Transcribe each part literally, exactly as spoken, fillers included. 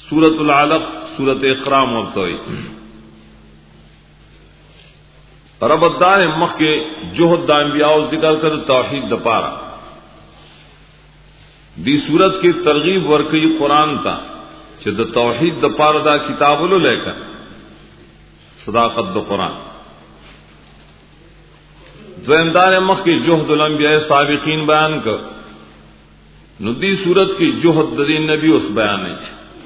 سورۃ العلق سورۃ اقرا مرتوی رب دار مخ کے جوہد دا انبیاء ذکر کر توحید د پارا دی صورت کی ترغیب ورکی قرآن تا چې د توحید د پاره دا کتاب ولو لیکه صداقت د قرآن دویم دار مخ کی جوہد الانبیاء سابقین بیان کر نو دی صورت کی جوہد د نبی اس بیان ہے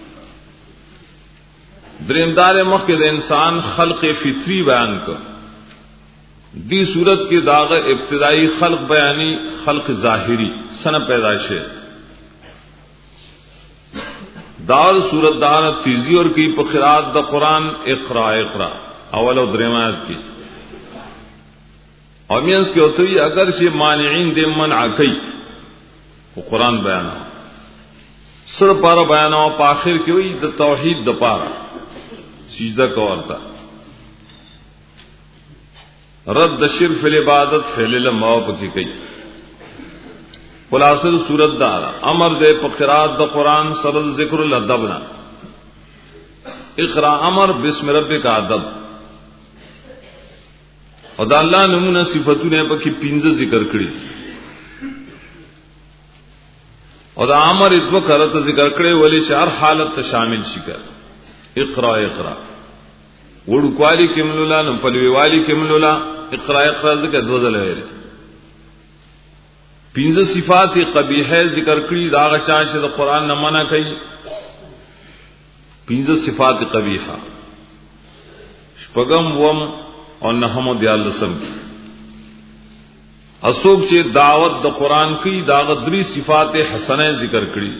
دریم دار مخ کے انسان خلق فطری بیان کر دی صورت کی داغ ابتدائی خلق بیانی خلق ظاہری سن پیدائش دار صورت دار تیزی اور کی پخرات دا قرآن اقرا اقرا اول و درمایت کی اور مینس کے ہوتے ہی اگر سے مانعین دے منع کئی وہ قرآن بیانا سر پارا بیانا پاخر کی ہوئی دا توحید دا پارا سجدہ کورتا رد شرف العبادت فعل لماو پکی کئی خلاصہ صورت دار امر دے پقرات دا قرآن سرد ذکر الادبنا اقرا امر بسم ربک ادب اور دا اللہ نمونہ صفتوں نے پکی پینزہ ذکر کری اور دا امر اتو کرت ذکر کرے ولی سے ہر حالت شامل شکر اقرا اقرا وڑکوالی کملولا نپلوی والی کملولا اقرا اقرا ذکر دوزل ہے پینزہ صفات قبیحہ ذکر کری داغ چاہش دا قرآن نہ منع کئی پینزہ صفات قبیحہ شپگم وم اور نحم و دیال رسم کی اسوک چے دعوت دا قرآن کی داغ دری صفات حسنہ ذکر کری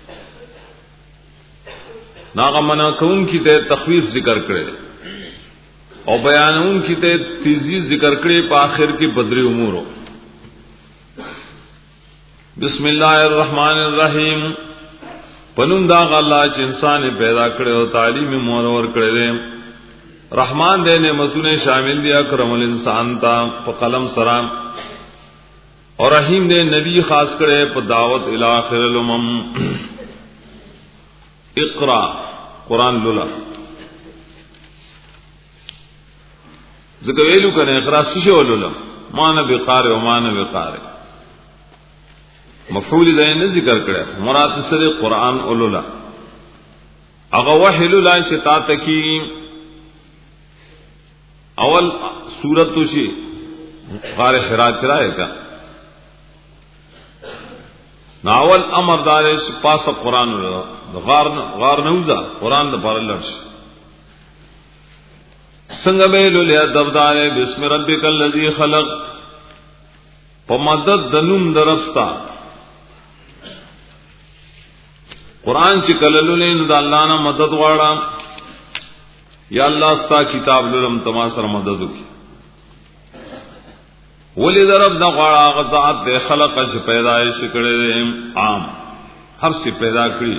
ناغا منع کون کی تے تخویف ذکر کرے اور بیانون کی تے تیزی ذکر کرے پا آخر کی بدری امورو بسم اللہ الرحمن الرحیم پنم داغ اللہ چ انسان پیدا کرے اور تعلیم مورور کرے دے رحمان دے نعمتوں نے شامل دیا کرم الانسان تا پا قلم سرام اور رحیم دے نبی خاص کرے پا دعوت الی آخر الامم اقرا قرآن لولا ذکر ویلو کنے اقرا سشو لولا مانا بقارے و مانا بقارے مفعول دے نے ذکر کرے مراد سر قرآن اولولا اغا وحی لولا شتا تکی اول سورت تو شی غار حرا کرائے کا ناول امر دارے پاس قرآن غار غار نوزا قرآن دا پار لرش سنگ بیلو لیا دبدارے بسم ربک الذی خلق پمدد دنم درفتا قرآن چی کللو لین دا اللہ نا مدد وارا یا اللہ ستا کتاب لرم تماسر مددو کی ولی درب دا غارا غزات دے خلق چی پیدایش کرے دے عام ہر سی پیدا کری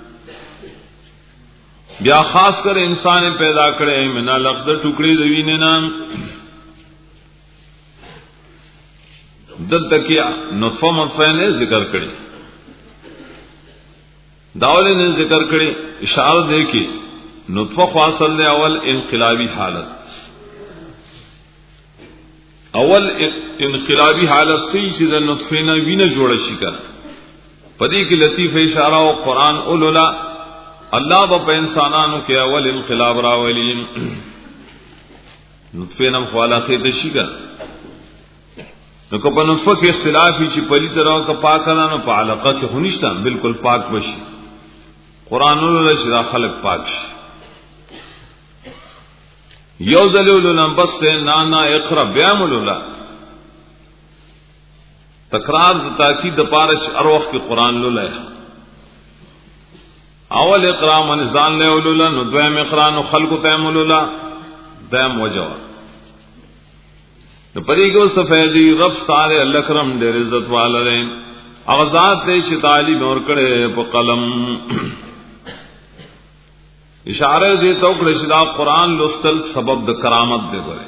بیا خاص کر انسان پیدا کرے منا لفظ ٹکڑی دوین نام دد تکیا نطفہ مطفہ نے ذکر کرے داولے نے ذکر کرے اشارہ دے کے نطفہ خواصل دے اول انقلابی حالت اول انقلابی حالت سے چیز نطفے نہ وین جوڑ شکر پدی کی لطیف اشارہ و قرآن اولولا اللہ با انسانانو کے اول انقلاب راولین نطفے نم خوالا خیت شکر نو کپا نطفہ کے اختلافی چی پلی طرح کا پاکانا نو پا علاقہ کے خونشتا بالکل پاک بشی قرآن اولولا شرا خلق پاک شی یوزل اولولا بستے نانا اقرا بیام اولولا تکرار دا تاکید پارش اروخ کی قرآن اولولا ہے اول اقرا من زان لے اولولا نو دویم اقرا نو خلق تیم اولولا دیم وجوہ نو پری کو سفیدی رب سارے اللہ کرم دے رزت والا لے اغزات دے شتالی نور کڑے پا قلم اشارہ دے توکڑے شدا قرآن لستل سبب دا کرامت دے برے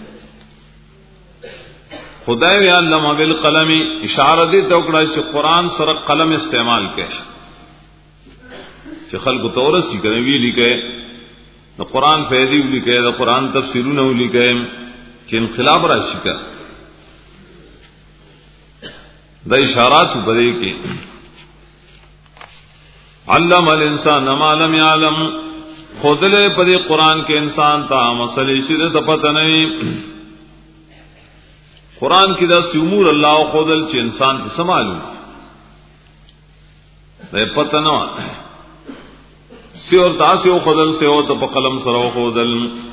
خدای وی علم بالقلم اشارہ دے توکڑے شدا قرآن سر قلم استعمال کے چې خلکو تورس چې کوي وی لیکي د قران فائدې لیکي د قران تفسیرونه لیکي چې انقلاب راشي کا د اشارات په دې کې علم الانسان ما لم يعلم خودله په دې قران کې انسان ته مسلې شته د پته نه قران کې دا امور الله خودل چې انسان ته سمالو ده پته نه سی اور تاسو خودل سے او ته په قلم سره خودل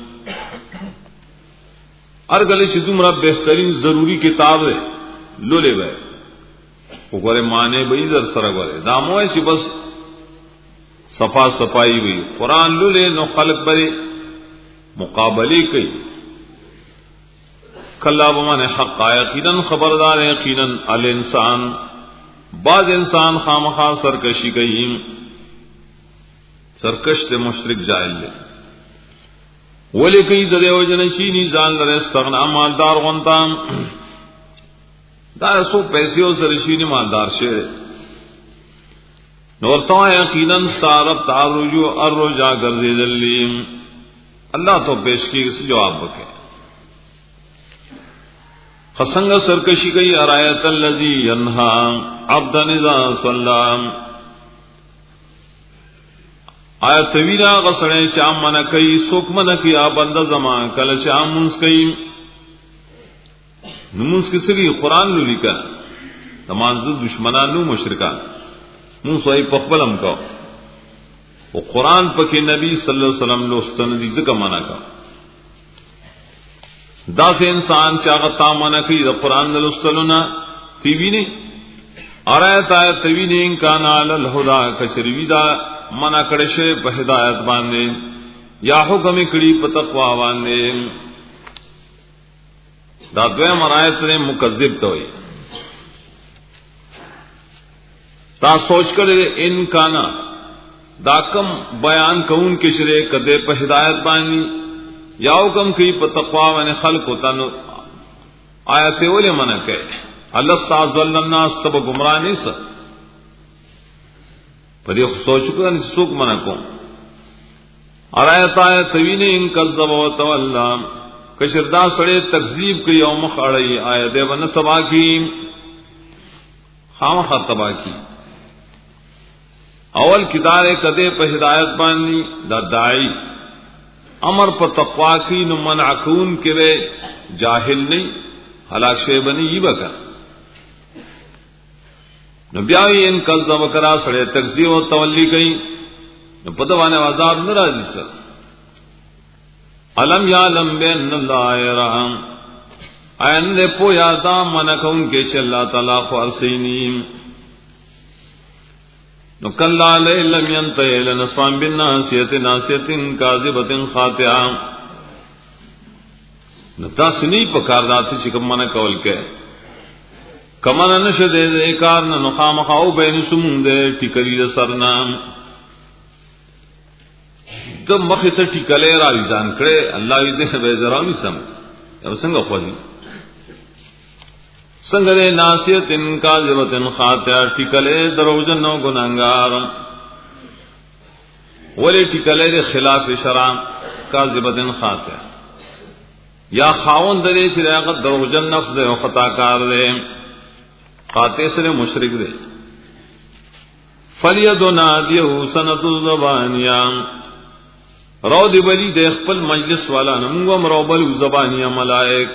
ارګل چې دومره بهترین ضروری کتاب ہے لولې وای وګوره معنی به در سره غره دا مو چې بس صفا صفائی وی قران لولې نو خلق بری مقابله کوي کلا بمن حق یقینا خبردار یقینا الانسان بعض انسان خامخا سرکشی کوي سرکش ته مشرک جاهل دی ولی کوي د دیو جن شي ني ځان لره استغنا مالدار غونتام دا سو پیسې سره شي ني مالدار شه نور تو یقینا سارب تعرجو الرجا گرزیدلیم اللہ تو پیش کی اس جواب بکے خسنگ سرکشی کئی ارایت الذی ینہا عبدا اذا صلی آیت طویلہ غسڑے شام منع کئی سوک منع کیا بندہ زمان کل شام منس کئی نمونس کسی کی قرآن لو لکا تمانزد دشمنانو مشرکان مون سوئی پخبلم کا وہ قرآن پکے نبی صلی اللہ علیہ وسلم لوستن دی ذکر منع کا دا سے انسان چاہتا منع کی دا قرآن لوستلنا تیوی نے آرایت آیت تیوی نے انکان علی الہدا کشروی دا منع کرشے پہ ہدایت باندے یا حکم کڑی پہ تقوی باندے دا دویم آرایت نے مکذب تو ہوئی تا سوچ کر ان کانا دا کم بیان کون کے شرے کدے پہ ہدایت بانی یا حکم کی پہ تقوی و خلق ہوتا نو آیت اولے منع کہ اللہ استعذ الناس تب گمراہ نہیں سا پر یہ سوچ کر سوک منع کو اور آیت آیت توین ان کذب و تولا کشردہ سڑے تکذیب کی یوم خاڑی آیت ون تباہ کی خام خواہ تباہ کی اول کدارے کدے پہ ہدایت بانی دا دائی امر پہ تقوا کی نو منع کون کے وے جاہل نہیں ہلاک شے بنی یہ بکا نو بیاوی ان کذب کرا سڑے تکذیب و تولی کئی نو پدوانے عذاب ناراضی سر علم یعلم بین اللہ یرام این دے پو یادا منع کون کے چھ اللہ تعالی خوارسینیم نو کلا لم ينتهي لنصفان بالناسیت ناسیت کاذبت خاطئہ نو تاسو نہیں پکار داتی چې کوم منع کول کې کمن نشه دې کار نه خامخاو بین سمون دې ټیکلی سرنا ته مخه ته ټیکلې را ځان کړي الله دې به زراوي سم او څنګه خوځي سنگرے ناسیت ان کاذبت خاطئہ ٹکلے دروجن نو گناہگار ولی ٹکلے دے خلاف شرع کاذبت خاطئہ یا خاون دے شریعت دروجن نفس دے خطا کار دے خاطئ سے مشرک دے فلید نادیہ سنت الزبانیہ رو دی بلی دے خپل مجلس والا نمگم رو بل زبانیہ ملائک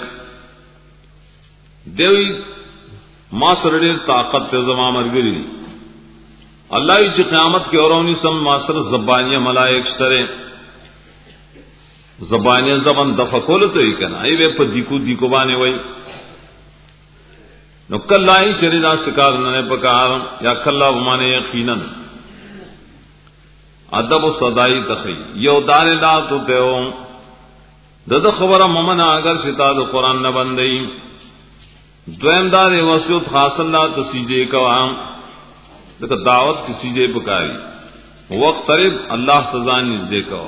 دیوی ما سره ډېر طاقت ته زما مرګري الله چې قیامت کې اورونی سم ما سره زبانیه ملائک شتره زبانیه زبان دفقول ته یې کنه ایوه په دیکو دیکو باندې وای نو کلای شریدا سکار نه پکار یا کلا ومانه یقینا ادب و صدائی تخی یو دار لا تو ته دد خبره ممن اگر شتا د قران نه بندي دویم دار وسیوت خاص اللہ تسجدے کا دغه دعوت کی سجدے پکاري وقت قریب الله تزان نزدې کا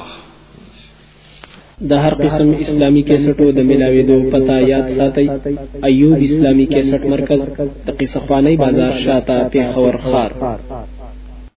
د هر قسم اسلامی کیسټو د ملاويدو پتا یاد ساتي ایوب اسلامی کیسټ مرکز تقی صفانی بازار شاته پیښور خار